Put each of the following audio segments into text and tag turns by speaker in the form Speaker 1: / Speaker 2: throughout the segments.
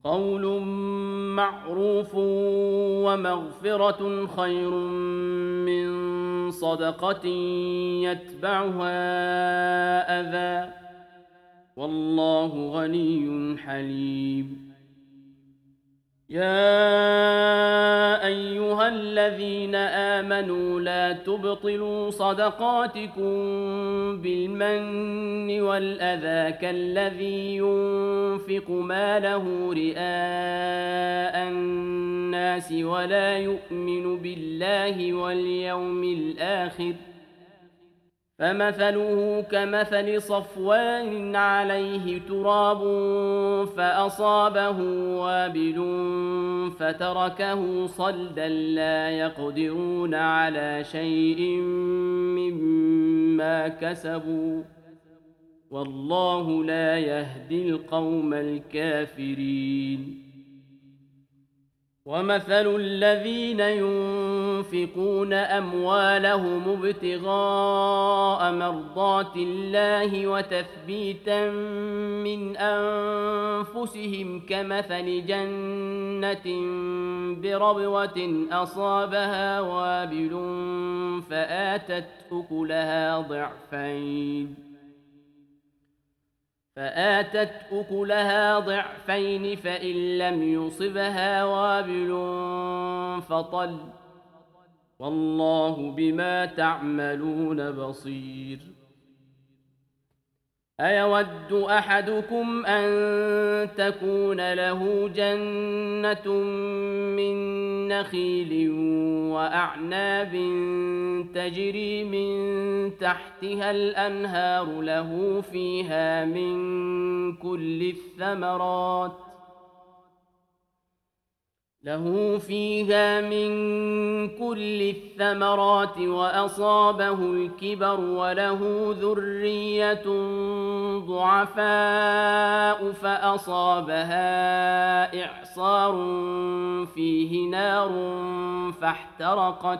Speaker 1: قول معروف ومغفرة خير من صدقة يتبعها أذى، والله غني حليم. يا أيها الذين آمنوا لا تبطلوا صدقاتكم بالمن والأذى كالذي ينفق ماله رئاء الناس ولا يؤمن بالله واليوم الآخر، فمثله كمثل صفوان عليه تراب فأصابه وابل فتركه صلدا لا يقدرون على شيء مما كسبوا، والله لا يهدي القوم الكافرين. ومثل الذين ينفقون أموالهم ابتغاء مرضات الله وتثبيتا من أنفسهم كمثل جنة بربوة أصابها وابل فآتت أكلها ضعفين فإن لم يصبها وابل فطل، والله بما تعملون بصير. أيود أحدكم أن تكون له جنة من نخيل وأعناب تجري من تحتها الأنهار له فيها من كل الثمرات وأصابه الكبر وله ذرية ضعفاء فأصابها إعصار فيه نار فاحترقت،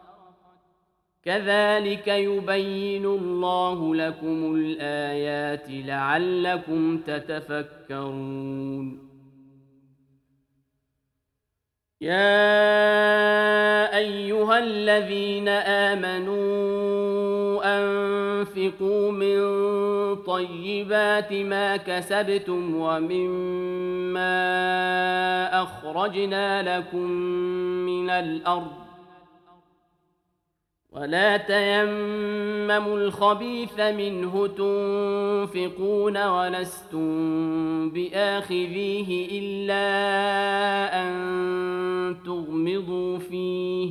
Speaker 1: كذلك يبين الله لكم الآيات لعلكم تتفكرون. يا أيها الذين آمنوا أنفقوا من طيبات ما كسبتم ومما أخرجنا لكم من الأرض، ولا تيمموا الخبيث منه تنفقون ولستم بآخذيه إلا أن تغمضوا فيه،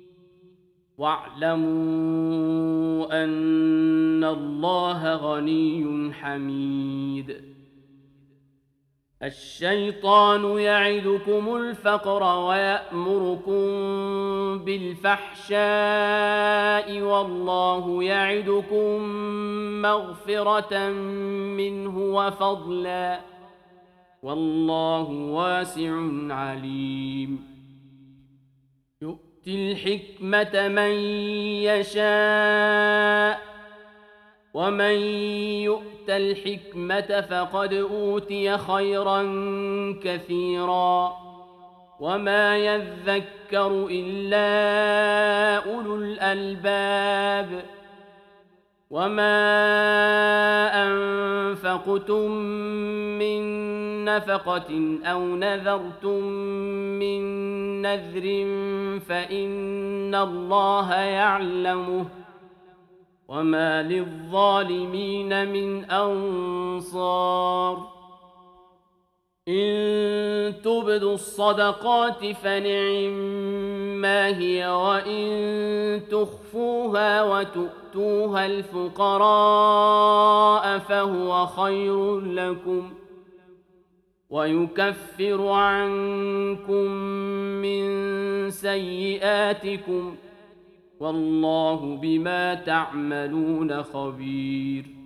Speaker 1: واعلموا أن الله غني حميد. الشيطان يعدكم الفقر ويأمركم بالفحشاء والله يعدكم مغفرة منه وفضلا، والله واسع عليم. يؤتي الحكمة من يشاء، ومن يؤت الحكمة فقد أوتي خيرا كثيرا، وما يذكر إلا أولو الألباب. وما أنفقتم من نفقة أو نذرتم من نذر فإن الله يعلمه، وما للظالمين من أنصار. إن تبدوا الصدقات فنعما هي، وإن تخفوها وتؤتوها الفقراء فهو خير لكم، ويكفر عنكم من سيئاتكم، والله بما تعملون خبير.